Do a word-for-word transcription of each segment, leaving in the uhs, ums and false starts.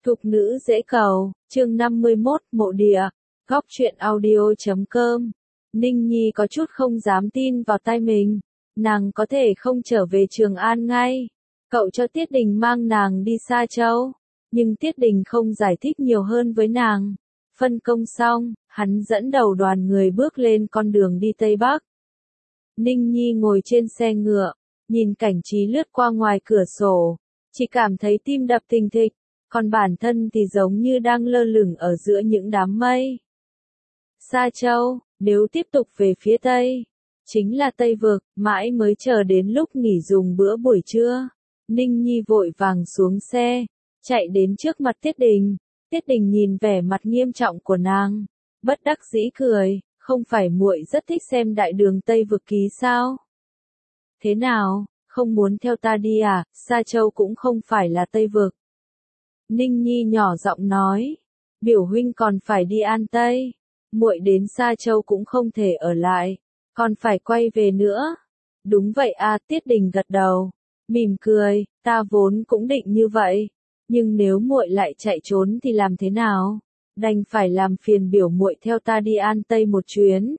Thục nữ dễ cầu, chương năm mươi mốt, mộ địa, góc truyện audio chấm com. Ninh Nhi có chút không dám tin vào tai mình. Nàng có thể không trở về Trường An ngay. Cậu cho Tiết Đình mang nàng đi Sa Châu. Nhưng Tiết Đình không giải thích nhiều hơn với nàng. Phân công xong, hắn dẫn đầu đoàn người bước lên con đường đi Tây Bắc. Ninh Nhi ngồi trên xe ngựa, nhìn cảnh trí lướt qua ngoài cửa sổ. Chỉ cảm thấy tim đập thình thịch. Còn bản thân thì giống như đang lơ lửng ở giữa những đám mây. Sa Châu, nếu tiếp tục về phía Tây, chính là Tây Vực, mãi mới chờ đến lúc nghỉ dùng bữa buổi trưa. Ninh Nhi vội vàng xuống xe, chạy đến trước mặt Tiết Đình. Tiết Đình nhìn vẻ mặt nghiêm trọng của nàng, bất đắc dĩ cười, không phải muội rất thích xem Đại Đường Tây Vực ký sao? Thế nào, không muốn theo ta đi à? Sa Châu cũng không phải là Tây Vực. Ninh Nhi nhỏ giọng nói, biểu huynh còn phải đi An Tây, muội đến Sa Châu cũng không thể ở lại, còn phải quay về nữa. Đúng vậy à, Tiết Đình gật đầu, mỉm cười, ta vốn cũng định như vậy, nhưng nếu muội lại chạy trốn thì làm thế nào? Đành phải làm phiền biểu muội theo ta đi An Tây một chuyến.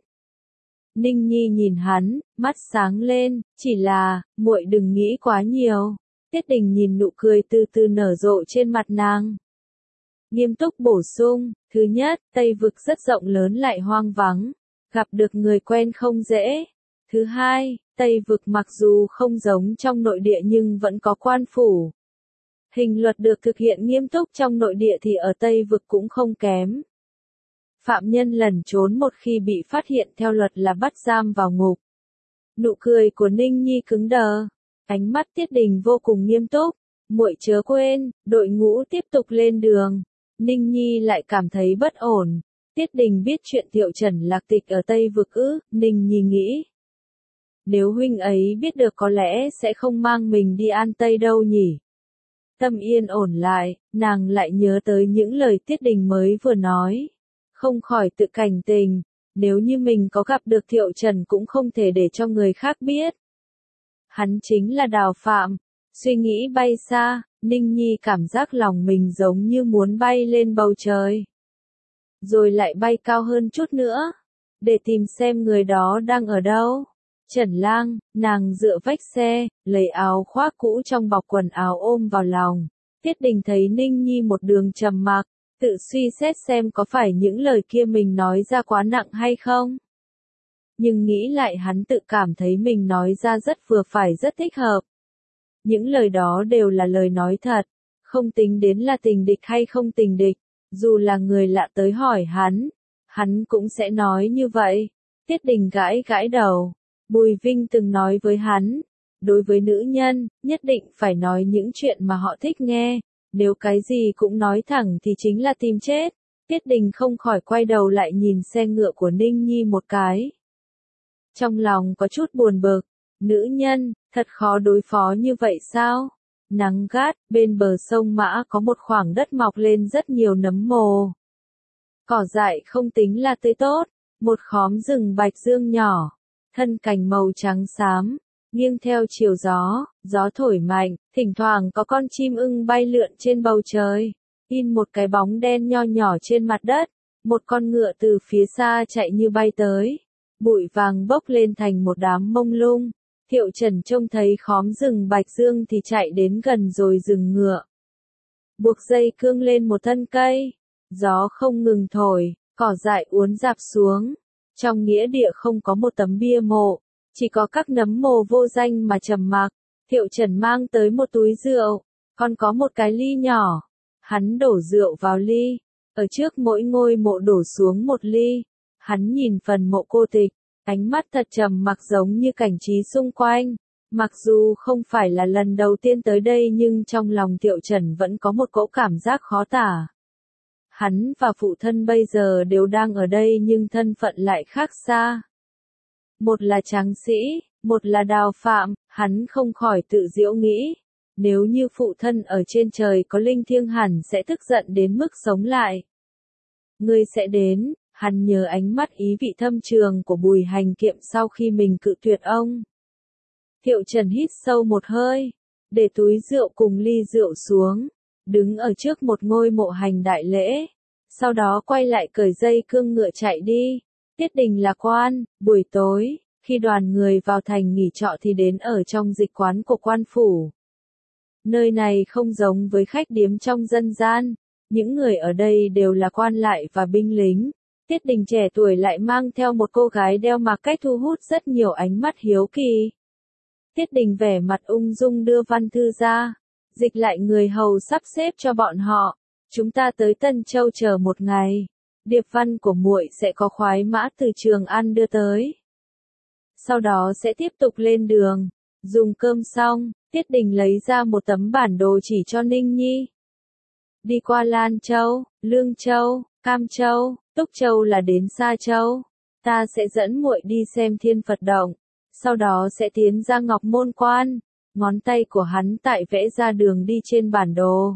Ninh Nhi nhìn hắn, mắt sáng lên, chỉ là, muội đừng nghĩ quá nhiều. Tiết Đình nhìn nụ cười từ từ nở rộ trên mặt nàng. Nghiêm túc bổ sung, thứ nhất, Tây Vực rất rộng lớn lại hoang vắng, gặp được người quen không dễ. Thứ hai, Tây Vực mặc dù không giống trong nội địa nhưng vẫn có quan phủ. Hình luật được thực hiện nghiêm túc trong nội địa thì ở Tây Vực cũng không kém. Phạm nhân lẩn trốn một khi bị phát hiện theo luật là bắt giam vào ngục. Nụ cười của Ninh Nhi cứng đờ. Ánh mắt Tiết Đình vô cùng nghiêm túc, muội chớ quên, đội ngũ tiếp tục lên đường. Ninh Nhi lại cảm thấy bất ổn. Tiết Đình biết chuyện Thiệu Trần lạc tịch ở Tây Vực ư? Ninh Nhi nghĩ. Nếu huynh ấy biết được có lẽ sẽ không mang mình đi An Tây đâu nhỉ? Tâm yên ổn lại, nàng lại nhớ tới những lời Tiết Đình mới vừa nói. Không khỏi tự cảnh tình, nếu như mình có gặp được Thiệu Trần cũng không thể để cho người khác biết. Hắn chính là Đào Phạm. Suy nghĩ bay xa, Ninh Nhi cảm giác lòng mình giống như muốn bay lên bầu trời. Rồi lại bay cao hơn chút nữa, để tìm xem người đó đang ở đâu. Trần Lang, nàng dựa vách xe, lấy áo khoác cũ trong bọc quần áo ôm vào lòng. Tiết Đình thấy Ninh Nhi một đường trầm mặc, tự suy xét xem có phải những lời kia mình nói ra quá nặng hay không. Nhưng nghĩ lại hắn tự cảm thấy mình nói ra rất vừa phải, rất thích hợp. Những lời đó đều là lời nói thật, không tính đến là tình địch hay không tình địch, dù là người lạ tới hỏi hắn, hắn cũng sẽ nói như vậy. Tiết Đình gãi gãi đầu, Bùi Vinh từng nói với hắn, đối với nữ nhân, nhất định phải nói những chuyện mà họ thích nghe, nếu cái gì cũng nói thẳng thì chính là tìm chết. Tiết Đình không khỏi quay đầu lại nhìn xe ngựa của Ninh Nhi một cái. Trong lòng có chút buồn bực, nữ nhân, thật khó đối phó như vậy sao? Nắng gắt, bên bờ sông Mã có một khoảng đất mọc lên rất nhiều nấm mồ. Cỏ dại không tính là tươi tốt, một khóm rừng bạch dương nhỏ, thân cành màu trắng xám, nghiêng theo chiều gió, gió thổi mạnh, thỉnh thoảng có con chim ưng bay lượn trên bầu trời, in một cái bóng đen nho nhỏ trên mặt đất, một con ngựa từ phía xa chạy như bay tới. Bụi vàng bốc lên thành một đám mông lung. Thiệu Trần trông thấy khóm rừng bạch dương thì chạy đến gần rồi dừng ngựa. Buộc dây cương lên một thân cây. Gió không ngừng thổi, cỏ dại uốn rạp xuống. Trong nghĩa địa không có một tấm bia mộ, chỉ có các nấm mồ vô danh mà trầm mặc. Thiệu Trần mang tới một túi rượu, còn có một cái ly nhỏ. Hắn đổ rượu vào ly, ở trước mỗi ngôi mộ đổ xuống một ly. Hắn nhìn phần mộ cô tịch, ánh mắt thật trầm mặc giống như cảnh trí xung quanh. Mặc dù không phải là lần đầu tiên tới đây nhưng trong lòng Thiệu Trần vẫn có một cỗ cảm giác khó tả. Hắn và phụ thân bây giờ đều đang ở đây nhưng thân phận lại khác xa. Một là tráng sĩ, một là Đào Phạm, hắn không khỏi tự giễu nghĩ. Nếu như phụ thân ở trên trời có linh thiêng hẳn sẽ tức giận đến mức sống lại. Ngươi sẽ đến. Hắn nhớ ánh mắt ý vị thâm trường của Bùi Hành Kiệm sau khi mình cự tuyệt ông. Thiệu Trần hít sâu một hơi, để túi rượu cùng ly rượu xuống, đứng ở trước một ngôi mộ hành đại lễ, sau đó quay lại cởi dây cương ngựa chạy đi. Tiết Đình là quan, buổi tối, khi đoàn người vào thành nghỉ trọ thì đến ở trong dịch quán của quan phủ. Nơi này không giống với khách điếm trong dân gian, những người ở đây đều là quan lại và binh lính. Tiết Đình trẻ tuổi lại mang theo một cô gái đeo mặc cách thu hút rất nhiều ánh mắt hiếu kỳ. Tiết Đình vẻ mặt ung dung đưa văn thư ra, dịch lại người hầu sắp xếp cho bọn họ. Chúng ta tới Tân Châu chờ một ngày. Điệp văn của muội sẽ có khoái mã từ Trường An đưa tới. Sau đó sẽ tiếp tục lên đường. Dùng cơm xong, Tiết Đình lấy ra một tấm bản đồ chỉ cho Ninh Nhi. Đi qua Lan Châu, Lương Châu, Cam Châu, Túc Châu là đến Sa Châu. Ta sẽ dẫn muội đi xem Thiên Phật Động. Sau đó sẽ tiến ra Ngọc Môn Quan. Ngón tay của hắn tại vẽ ra đường đi trên bản đồ.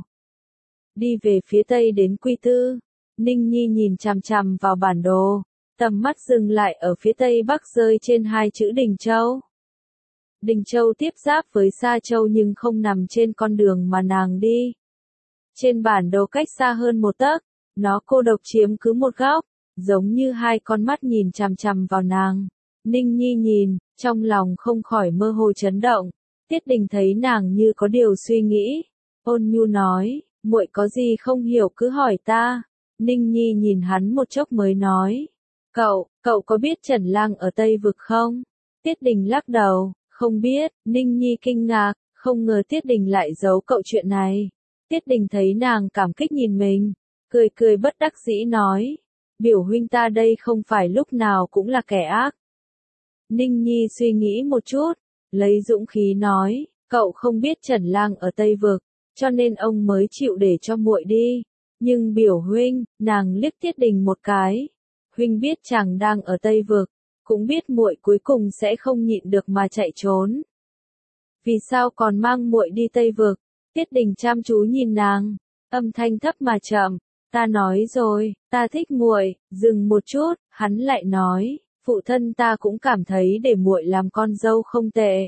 Đi về phía tây đến Quy Tư. Ninh Nhi nhìn chằm chằm vào bản đồ. Tầm mắt dừng lại ở phía tây bắc rơi trên hai chữ Đình Châu. Đình Châu tiếp giáp với Sa Châu nhưng không nằm trên con đường mà nàng đi. Trên bản đồ cách xa hơn một tấc, nó cô độc chiếm cứ một góc, giống như hai con mắt nhìn chằm chằm vào nàng. Ninh Nhi nhìn, trong lòng không khỏi mơ hồ chấn động. Tiết Đình thấy nàng như có điều suy nghĩ, ôn nhu nói, muội có gì không hiểu cứ hỏi ta. Ninh Nhi nhìn hắn một chốc mới nói, cậu, cậu có biết Trần Lang ở Tây Vực không? Tiết Đình lắc đầu, không biết. Ninh Nhi kinh ngạc, không ngờ Tiết Đình lại giấu cậu chuyện này. Tiết Đình thấy nàng cảm kích nhìn mình, cười cười bất đắc dĩ nói, biểu huynh ta đây không phải lúc nào cũng là kẻ ác. Ninh Nhi suy nghĩ một chút, lấy dũng khí nói, cậu không biết Trần Lang ở Tây Vực, cho nên ông mới chịu để cho muội đi. Nhưng biểu huynh, nàng liếc Tiết Đình một cái, huynh biết chàng đang ở Tây Vực, cũng biết muội cuối cùng sẽ không nhịn được mà chạy trốn. Vì sao còn mang muội đi Tây Vực? Tiết Đình chăm chú nhìn nàng, âm thanh thấp mà chậm, ta nói rồi, ta thích muội. Dừng một chút, hắn lại nói, phụ thân ta cũng cảm thấy để muội làm con dâu không tệ.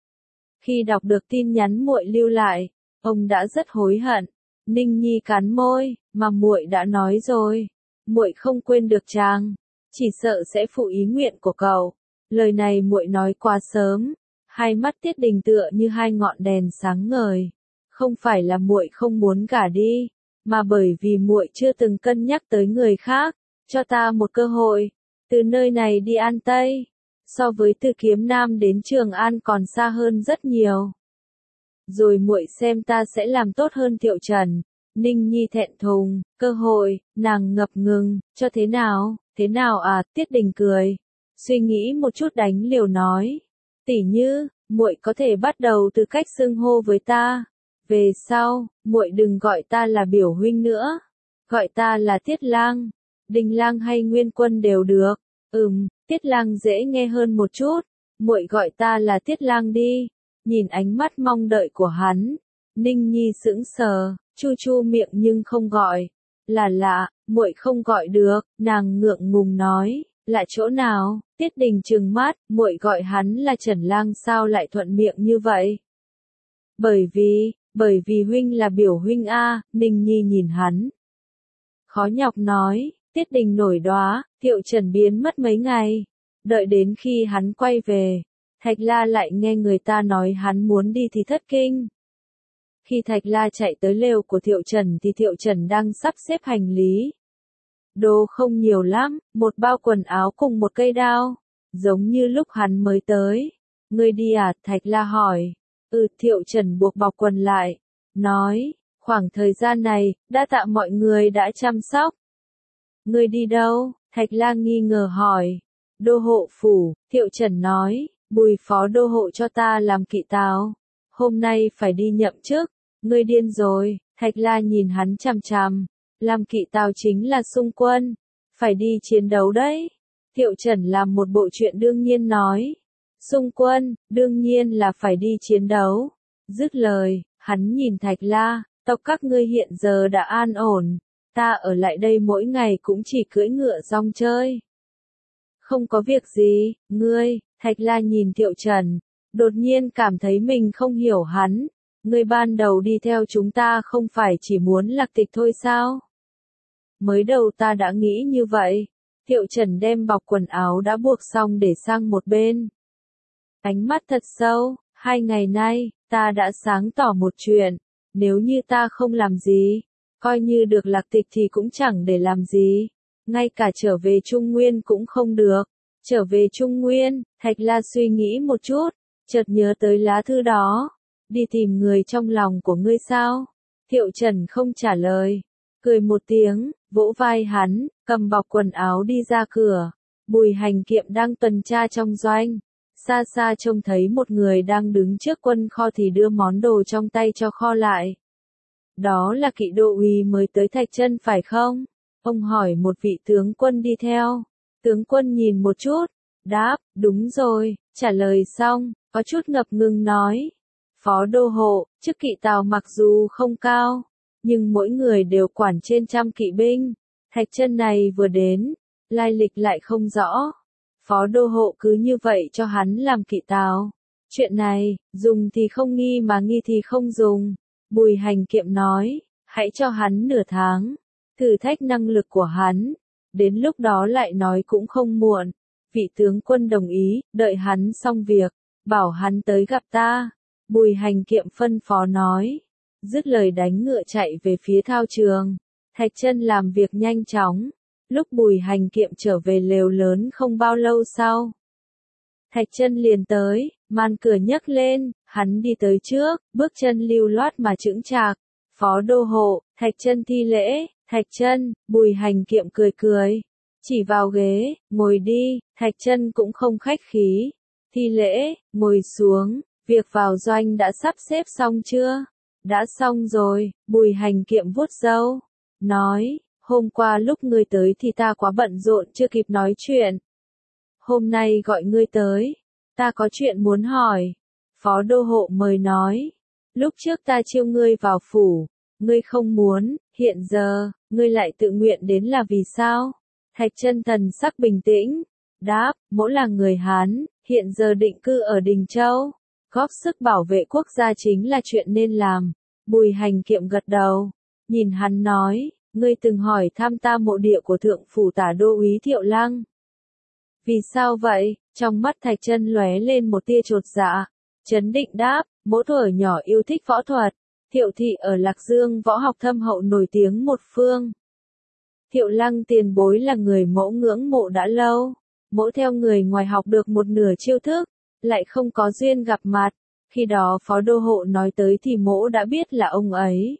Khi đọc được tin nhắn muội lưu lại, ông đã rất hối hận. Ninh Nhi cắn môi, mà muội đã nói rồi, muội không quên được chàng, chỉ sợ sẽ phụ ý nguyện của cậu. Lời này muội nói quá sớm. Hai mắt Tiết Đình tựa như hai ngọn đèn sáng ngời. Không phải là muội không muốn gả đi, mà bởi vì muội chưa từng cân nhắc tới người khác. Cho ta một cơ hội, từ nơi này đi An Tây, so với từ Kiếm Nam đến Trường An còn xa hơn rất nhiều. Rồi muội xem ta sẽ làm tốt hơn Thiệu Trần. Ninh Nhi thẹn thùng, cơ hội, nàng ngập ngừng, cho thế nào, thế nào à? Tiết Đình cười, suy nghĩ một chút đánh liều nói, tỉ như, muội có thể bắt đầu từ cách xưng hô với ta. Về sau, muội đừng gọi ta là biểu huynh nữa, gọi ta là Tiết Lang, Đình Lang hay Nguyên Quân đều được. Ừm, Tiết Lang dễ nghe hơn một chút, muội gọi ta là Tiết Lang đi. Nhìn ánh mắt mong đợi của hắn, Ninh Nhi sững sờ, chu chu miệng nhưng không gọi. Là lạ, muội không gọi được. Nàng ngượng ngùng nói, là chỗ nào? Tiết Đình trừng mắt, muội gọi hắn là Trần Lang sao lại thuận miệng như vậy? Bởi vì, bởi vì huynh là biểu huynh a. Ninh Nhi nhìn hắn, khó nhọc nói. Tiết Đình nổi đoá, Thiệu Trần biến mất mấy ngày, đợi đến khi hắn quay về, Thạch La lại nghe người ta nói hắn muốn đi thì thất kinh. Khi Thạch La chạy tới lều của Thiệu Trần thì Thiệu Trần đang sắp xếp hành lý. Đồ không nhiều lắm, một bao quần áo cùng một cây đao, giống như lúc hắn mới tới. Ngươi đi à? Thạch La hỏi. Ừ. Thiệu Trần buộc bọc quần lại, nói, khoảng thời gian này, đã tạ mọi người đã chăm sóc. Ngươi đi đâu? Thạch La nghi ngờ hỏi. Đô hộ phủ. Thiệu Trần nói, Bùi phó đô hộ cho ta làm kỵ tào, hôm nay phải đi nhậm chức. Ngươi điên rồi. Thạch La nhìn hắn chằm chằm, làm kỵ tào chính là xung quân, phải đi chiến đấu đấy. Thiệu Trần làm một bộ chuyện đương nhiên nói, xung quân, đương nhiên là phải đi chiến đấu. Dứt lời, hắn nhìn Thạch La, tộc các ngươi hiện giờ đã an ổn, ta ở lại đây mỗi ngày cũng chỉ cưỡi ngựa rong chơi. Không có việc gì, ngươi. Thạch La nhìn Thiệu Trần, đột nhiên cảm thấy mình không hiểu hắn. Ngươi ban đầu đi theo chúng ta không phải chỉ muốn lạc tịch thôi sao? Mới đầu ta đã nghĩ như vậy. Thiệu Trần đem bọc quần áo đã buộc xong để sang một bên. Ánh mắt thật sâu, hai ngày nay, ta đã sáng tỏ một chuyện. Nếu như ta không làm gì, coi như được lạc tịch thì cũng chẳng để làm gì. Ngay cả trở về Trung Nguyên cũng không được. Trở về Trung Nguyên, Thạch La suy nghĩ một chút, chợt nhớ tới lá thư đó. Đi tìm người trong lòng của ngươi sao? Thiệu Trần không trả lời. Cười một tiếng, vỗ vai hắn, cầm bọc quần áo đi ra cửa. Bùi Hành Kiệm đang tuần tra trong doanh. Xa xa trông thấy một người đang đứng trước quân kho thì đưa món đồ trong tay cho kho lại. Đó là kỵ đô úy mới tới Thạch Chân phải không? Ông hỏi một vị tướng quân đi theo. Tướng quân nhìn một chút, đáp, đúng rồi, trả lời xong, có chút ngập ngừng nói. Phó đô hộ, chức kỵ Tào mặc dù không cao, nhưng mỗi người đều quản trên trăm kỵ binh. Thạch Chân này vừa đến, lai lịch lại không rõ. Phó đô hộ cứ như vậy cho hắn làm kỵ Tào. Chuyện này, dùng thì không nghi mà nghi thì không dùng. Bùi Hành Kiệm nói, hãy cho hắn nửa tháng, thử thách năng lực của hắn. Đến lúc đó lại nói cũng không muộn. Vị tướng quân đồng ý, đợi hắn xong việc, bảo hắn tới gặp ta. Bùi Hành Kiệm phân phó nói. Dứt lời đánh ngựa chạy về phía thao trường. Thạch Chân làm việc nhanh chóng. Lúc Bùi Hành Kiệm trở về lều lớn không bao lâu sau. Thạch Chân liền tới, màn cửa nhấc lên, hắn đi tới trước, bước chân lưu loát mà chững chạc. Phó đô hộ, Thạch Chân thi lễ. Thạch Chân, Bùi Hành Kiệm cười cười. Chỉ vào ghế, ngồi đi, Thạch Chân cũng không khách khí. Thi lễ, ngồi xuống, việc vào doanh đã sắp xếp xong chưa? Đã xong rồi, Bùi Hành Kiệm vuốt râu. Nói, hôm qua lúc ngươi tới thì ta quá bận rộn chưa kịp nói chuyện. Hôm nay gọi ngươi tới, ta có chuyện muốn hỏi. Phó đô hộ mời nói. Lúc trước ta chiêu ngươi vào phủ, ngươi không muốn, hiện giờ, ngươi lại tự nguyện đến là vì sao? Thạch Chân thần sắc bình tĩnh, đáp, mỗ là người Hán, hiện giờ định cư ở Đình Châu. Góp sức bảo vệ quốc gia chính là chuyện nên làm. Bùi Hành Kiệm gật đầu, nhìn hắn nói, ngươi từng hỏi thăm ta mộ địa của thượng phủ tả đô úy Thiệu Lăng. Vì sao vậy? Trong mắt Thạch Chân lóe lên một tia chột dạ. Trấn định đáp, mỗ thuở nhỏ yêu thích võ thuật. Thiệu thị ở Lạc Dương võ học thâm hậu nổi tiếng một phương. Thiệu Lăng tiền bối là người mỗ ngưỡng mộ đã lâu. Mỗ theo người ngoài học được một nửa chiêu thức, lại không có duyên gặp mặt. Khi đó phó đô hộ nói tới thì mỗ đã biết là ông ấy.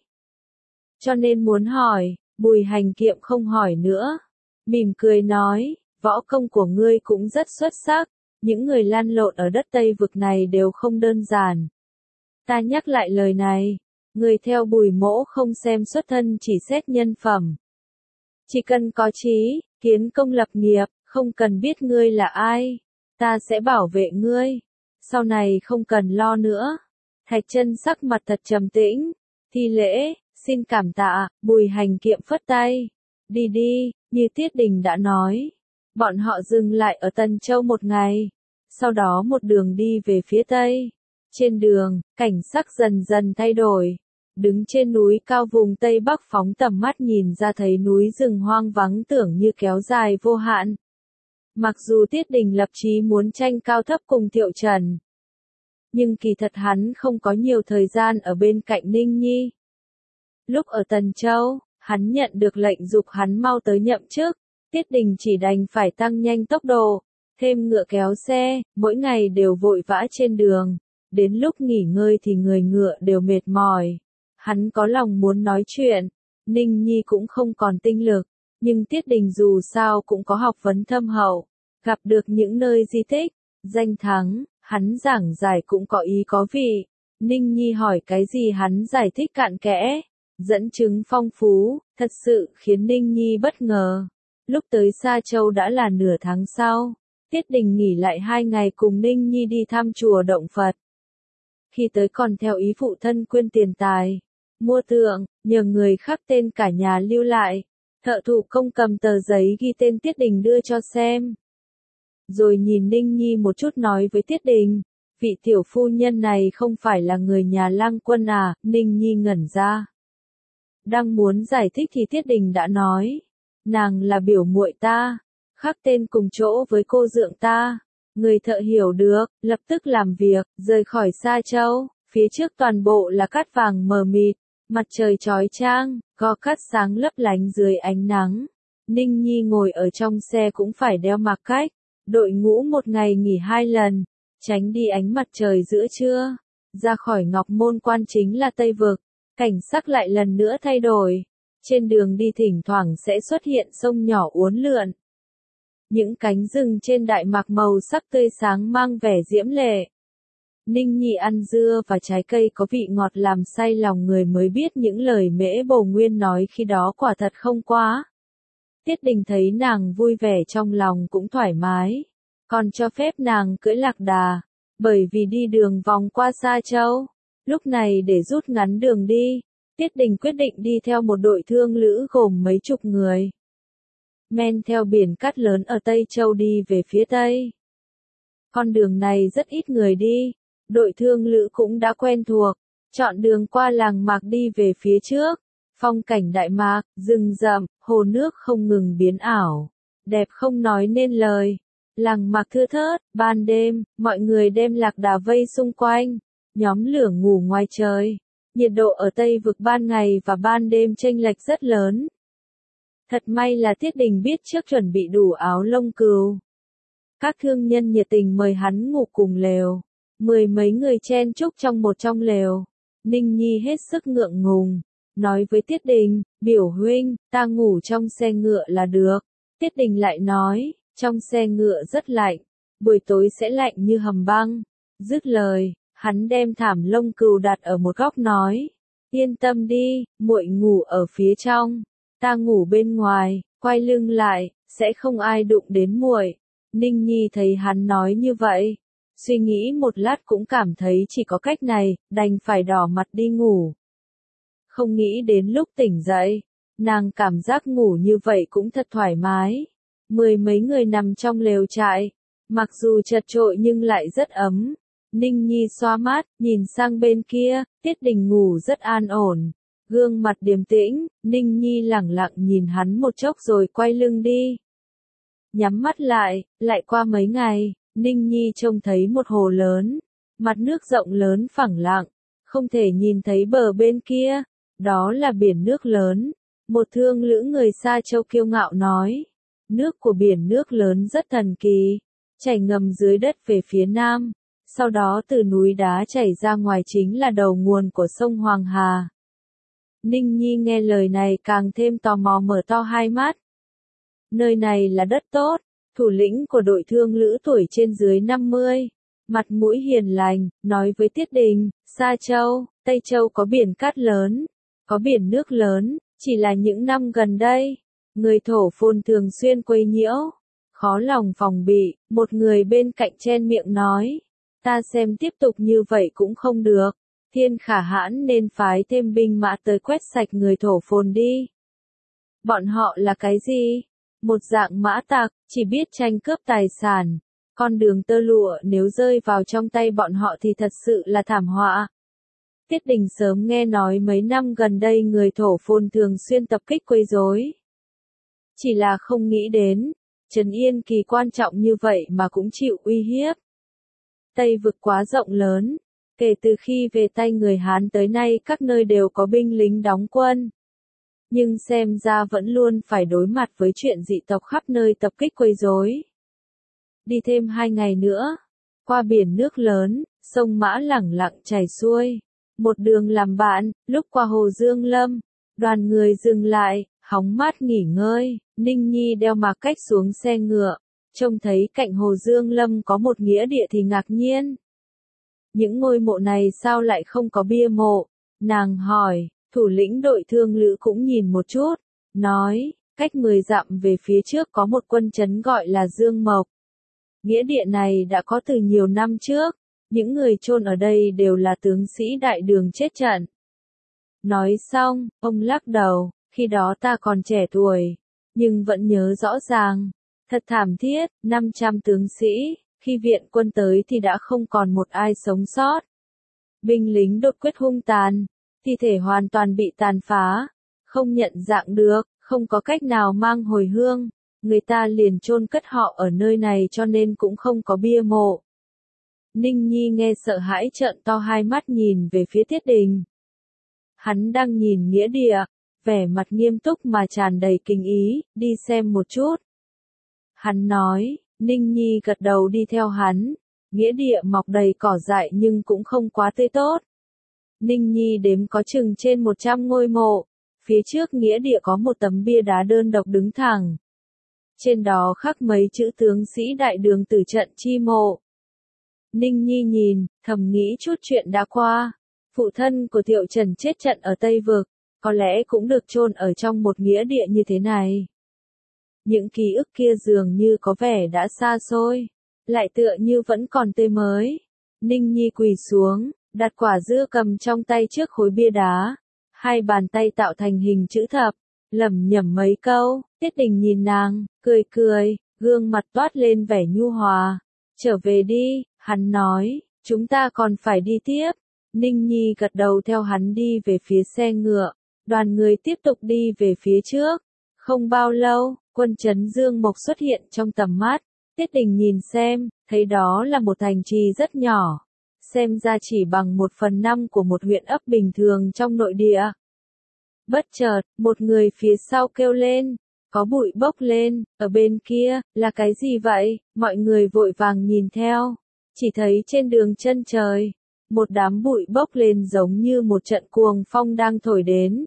Cho nên muốn hỏi, Bùi Hành Kiệm không hỏi nữa. Mỉm cười nói, võ công của ngươi cũng rất xuất sắc. Những người lăn lộn ở đất Tây vực này đều không đơn giản. Ta nhắc lại lời này. Người theo Bùi mỗ không xem xuất thân chỉ xét nhân phẩm. Chỉ cần có chí, kiến công lập nghiệp, không cần biết ngươi là ai. Ta sẽ bảo vệ ngươi. Sau này không cần lo nữa. Thạch Chân sắc mặt thật trầm tĩnh. Thi lễ, xin cảm tạ, Bùi Hành Kiệm phất tay. Đi đi, như Tiết Đình đã nói. Bọn họ dừng lại ở Tân Châu một ngày. Sau đó một đường đi về phía Tây. Trên đường, cảnh sắc dần dần thay đổi. Đứng trên núi cao vùng Tây Bắc phóng tầm mắt nhìn ra thấy núi rừng hoang vắng tưởng như kéo dài vô hạn. Mặc dù Tiết Đình lập chí muốn tranh cao thấp cùng Thiệu Trần, nhưng kỳ thật hắn không có nhiều thời gian ở bên cạnh Ninh Nhi. Lúc ở Tần Châu, hắn nhận được lệnh giục hắn mau tới nhậm chức, Tiết Đình chỉ đành phải tăng nhanh tốc độ, thêm ngựa kéo xe, mỗi ngày đều vội vã trên đường, đến lúc nghỉ ngơi thì người ngựa đều mệt mỏi. Hắn có lòng muốn nói chuyện, Ninh Nhi cũng không còn tinh lực, nhưng Tiết Đình dù sao cũng có học vấn thâm hậu, gặp được những nơi di tích, danh thắng, hắn giảng giải cũng có ý có vị. Ninh Nhi hỏi cái gì hắn giải thích cặn kẽ, dẫn chứng phong phú, thật sự khiến Ninh Nhi bất ngờ. Lúc tới Sa Châu đã là nửa tháng sau, Tiết Đình nghỉ lại hai ngày cùng Ninh Nhi đi thăm chùa Động Phật. Khi tới còn theo ý phụ thân quyên tiền tài, mua tượng, nhờ người khắc tên cả nhà lưu lại. Thợ thủ công cầm tờ giấy ghi tên Tiết Đình đưa cho xem. Rồi nhìn Ninh Nhi một chút nói với Tiết Đình, vị tiểu phu nhân này không phải là người nhà Lang Quân à, Ninh Nhi ngẩn ra. Đang muốn giải thích thì Tiết Đình đã nói, nàng là biểu muội ta, khắc tên cùng chỗ với cô dượng ta. Người thợ hiểu được, lập tức làm việc, rời khỏi Sa Châu, phía trước toàn bộ là cát vàng mờ mịt, mặt trời chói chang, go cát sáng lấp lánh dưới ánh nắng. Ninh Nhi ngồi ở trong xe cũng phải đeo mặc cách, đội ngũ một ngày nghỉ hai lần, tránh đi ánh mặt trời giữa trưa. Ra khỏi Ngọc Môn Quan chính là Tây Vực, cảnh sắc lại lần nữa thay đổi. Trên đường đi thỉnh thoảng sẽ xuất hiện sông nhỏ uốn lượn. Những cánh rừng trên Đại Mạc màu sắc tươi sáng mang vẻ diễm lệ. Ninh Nhi ăn dưa và trái cây có vị ngọt làm say lòng người mới biết những lời Mễ Bồ Nguyên nói khi đó quả thật không quá. Tiết Đình thấy nàng vui vẻ trong lòng cũng thoải mái, còn cho phép nàng cưỡi lạc đà, bởi vì đi đường vòng qua Sa Châu. Lúc này để rút ngắn đường đi, Tiết Đình quyết định đi theo một đội thương lữ gồm mấy chục người. Men theo biển cát lớn ở Tây Châu đi về phía Tây. Con đường này rất ít người đi, đội thương lữ cũng đã quen thuộc, chọn đường qua làng Mạc đi về phía trước. Phong cảnh Đại Mạc, rừng rậm, hồ nước không ngừng biến ảo, đẹp không nói nên lời. Làng Mạc thưa thớt, ban đêm, mọi người đem lạc đà vây xung quanh, nhóm lửa ngủ ngoài trời. Nhiệt độ ở Tây Vực ban ngày và ban đêm chênh lệch rất lớn. Thật may là Tiết Đình biết trước chuẩn bị đủ áo lông cừu. Các thương nhân nhiệt tình mời hắn ngủ cùng lều. Mười mấy người chen chúc trong một trong lều. Ninh Nhi hết sức ngượng ngùng, nói với Tiết Đình, biểu huynh, ta ngủ trong xe ngựa là được. Tiết Đình lại nói, trong xe ngựa rất lạnh, buổi tối sẽ lạnh như hầm băng. Dứt lời, hắn đem thảm lông cừu đặt ở một góc nói, yên tâm đi, muội ngủ ở phía trong, ta ngủ bên ngoài, quay lưng lại, sẽ không ai đụng đến muội. Ninh Nhi thấy hắn nói như vậy, suy nghĩ một lát cũng cảm thấy chỉ có cách này, đành phải đỏ mặt đi ngủ. Không nghĩ đến lúc tỉnh dậy, nàng cảm giác ngủ như vậy cũng thật thoải mái. Mười mấy người nằm trong lều trại, mặc dù chật chội nhưng lại rất ấm. Ninh Nhi xoa mắt, nhìn sang bên kia, Tiết Đình ngủ rất an ổn. Gương mặt điềm tĩnh, Ninh Nhi lẳng lặng nhìn hắn một chốc rồi quay lưng đi. Nhắm mắt lại, lại qua mấy ngày, Ninh Nhi trông thấy một hồ lớn, mặt nước rộng lớn phẳng lặng, không thể nhìn thấy bờ bên kia, đó là biển nước lớn. Một thương lữ người Sa Châu kiêu ngạo nói, nước của biển nước lớn rất thần kỳ, chảy ngầm dưới đất về phía nam, sau đó từ núi đá chảy ra ngoài chính là đầu nguồn của sông Hoàng Hà. Ninh Nhi nghe lời này càng thêm tò mò mở to hai mắt. Nơi này là đất tốt, thủ lĩnh của đội thương lữ tuổi trên dưới năm mươi, mặt mũi hiền lành, nói với Tiết Đình, Sa Châu, Tây Châu có biển cát lớn, có biển nước lớn, chỉ là những năm gần đây, người thổ phồn thường xuyên quấy nhiễu, khó lòng phòng bị. Một người bên cạnh chen miệng nói, ta xem tiếp tục như vậy cũng không được, Thiên Khả Hãn nên phái thêm binh mã tới quét sạch người thổ phồn đi. Bọn họ là cái gì? Một dạng mã tặc, chỉ biết tranh cướp tài sản. Con đường tơ lụa nếu rơi vào trong tay bọn họ thì thật sự là thảm họa. Tiết Đình sớm nghe nói mấy năm gần đây người thổ phồn thường xuyên tập kích quấy rối. Chỉ là không nghĩ đến, Trấn Yên Kỳ quan trọng như vậy mà cũng chịu uy hiếp. Tây Vực quá rộng lớn, kể từ khi về tay người Hán tới nay các nơi đều có binh lính đóng quân. Nhưng xem ra vẫn luôn phải đối mặt với chuyện dị tộc khắp nơi tập kích quấy rối. Đi thêm hai ngày nữa, qua biển nước lớn, sông Mã lẳng lặng chảy xuôi. Một đường làm bạn, lúc qua hồ Dương Lâm, đoàn người dừng lại, hóng mát nghỉ ngơi. Ninh Nhi đeo mặc cách xuống xe ngựa, trông thấy cạnh hồ Dương Lâm có một nghĩa địa thì ngạc nhiên. Những ngôi mộ này sao lại không có bia mộ? Nàng hỏi, thủ lĩnh đội thương lữ cũng nhìn một chút, nói, cách mười dặm về phía trước có một quân trấn gọi là Dương Mộc. Nghĩa địa này đã có từ nhiều năm trước, những người chôn ở đây đều là tướng sĩ đại đường chết trận. Nói xong, ông lắc đầu, khi đó ta còn trẻ tuổi, nhưng vẫn nhớ rõ ràng, thật thảm thiết, năm trăm tướng sĩ, Khi viện quân tới thì đã không còn một ai sống sót. Binh lính đột quyết hung tàn, thi thể hoàn toàn bị tàn phá, không nhận dạng được, không có cách nào mang hồi hương, người ta liền chôn cất họ ở nơi này cho nên cũng không có bia mộ. Ninh Nhi nghe sợ hãi trợn to hai mắt nhìn về phía Tiết Đình. Hắn đang nhìn nghĩa địa, vẻ mặt nghiêm túc mà tràn đầy kinh ý, đi xem một chút. Hắn nói, Ninh Nhi gật đầu đi theo hắn, nghĩa địa mọc đầy cỏ dại nhưng cũng không quá tươi tốt. Ninh Nhi đếm có chừng trên một trăm ngôi mộ, phía trước nghĩa địa có một tấm bia đá đơn độc đứng thẳng. Trên đó khắc mấy chữ tướng sĩ đại đường tử trận chi mộ. Ninh Nhi nhìn, thầm nghĩ chút chuyện đã qua. Phụ thân của Thiệu Trần chết trận ở Tây Vực, có lẽ cũng được chôn ở trong một nghĩa địa như thế này. Những ký ức kia dường như có vẻ đã xa xôi, lại tựa như vẫn còn tươi mới. Ninh Nhi quỳ xuống, đặt quả dưa cầm trong tay trước khối bia đá, hai bàn tay tạo thành hình chữ thập, lẩm nhẩm mấy câu. Tiết Đình nhìn nàng, cười cười, gương mặt toát lên vẻ nhu hòa. Trở về đi, hắn nói, chúng ta còn phải đi tiếp. Ninh Nhi gật đầu theo hắn đi về phía xe ngựa, đoàn người tiếp tục đi về phía trước. Không bao lâu, quân trấn Dương Mộc xuất hiện trong tầm mắt. Tiết Đình nhìn xem, thấy đó là một thành trì rất nhỏ, xem ra chỉ bằng một phần năm của một huyện ấp bình thường trong nội địa. Bất chợt, một người phía sau kêu lên, có bụi bốc lên, ở bên kia, là cái gì vậy? Mọi người vội vàng nhìn theo, chỉ thấy trên đường chân trời, một đám bụi bốc lên giống như một trận cuồng phong đang thổi đến.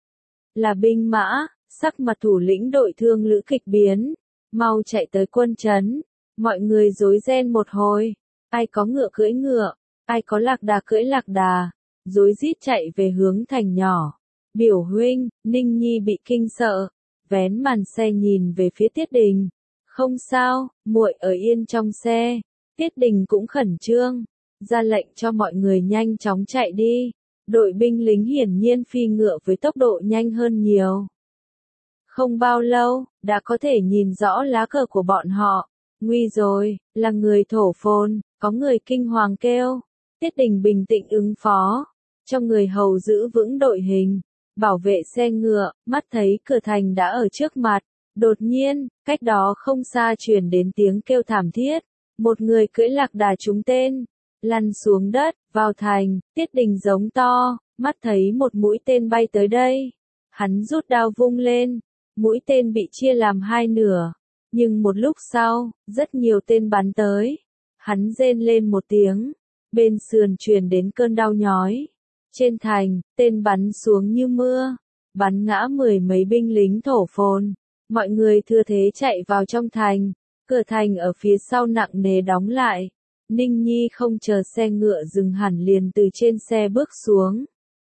Là binh mã, sắc mặt thủ lĩnh đội thương lữ kịch biến, mau chạy tới quân trấn. Mọi người rối ren một hồi, ai có ngựa cưỡi ngựa, ai có lạc đà cưỡi lạc đà, rối rít chạy về hướng thành nhỏ. Biểu huynh, Ninh Nhi bị kinh sợ, vén màn xe nhìn về phía Tiết Đình. Không sao, muội ở yên trong xe. Tiết Đình cũng khẩn trương, ra lệnh cho mọi người nhanh chóng chạy đi. Đội binh lính hiển nhiên phi ngựa với tốc độ nhanh hơn nhiều. Không bao lâu, đã có thể nhìn rõ lá cờ của bọn họ. Nguy rồi, là người thổ phồn, có người kinh hoàng kêu. Tiết Đình bình tĩnh ứng phó, cho người hầu giữ vững đội hình, bảo vệ xe ngựa, mắt thấy cửa thành đã ở trước mặt. Đột nhiên, cách đó không xa truyền đến tiếng kêu thảm thiết. Một người cưỡi lạc đà trúng tên, lăn xuống đất, vào thành. Tiết Đình giống to, mắt thấy một mũi tên bay tới đây. Hắn rút đao vung lên, mũi tên bị chia làm hai nửa. Nhưng một lúc sau, rất nhiều tên bắn tới. Hắn rên lên một tiếng, bên sườn truyền đến cơn đau nhói. Trên thành, tên bắn xuống như mưa, bắn ngã mười mấy binh lính thổ phồn. Mọi người thưa thế chạy vào trong thành, cửa thành ở phía sau nặng nề đóng lại. Ninh Nhi không chờ xe ngựa dừng hẳn liền từ trên xe bước xuống.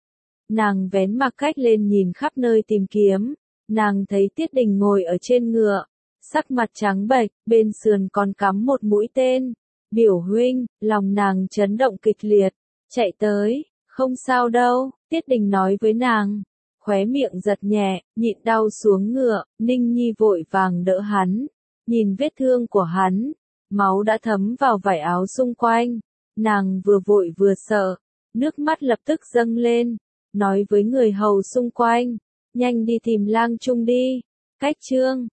Nàng vén mặc cách lên nhìn khắp nơi tìm kiếm, nàng thấy Tiết Đình ngồi ở trên ngựa, sắc mặt trắng bệch, bên sườn còn cắm một mũi tên. Biểu huynh, lòng nàng chấn động kịch liệt, chạy tới, không sao đâu, Tiết Đình nói với nàng, khóe miệng giật nhẹ, nhịn đau xuống ngựa. Ninh Nhi vội vàng đỡ hắn, nhìn vết thương của hắn, máu đã thấm vào vải áo xung quanh, nàng vừa vội vừa sợ, nước mắt lập tức dâng lên, nói với người hầu xung quanh, nhanh đi tìm Lang Trung đi. Cách chương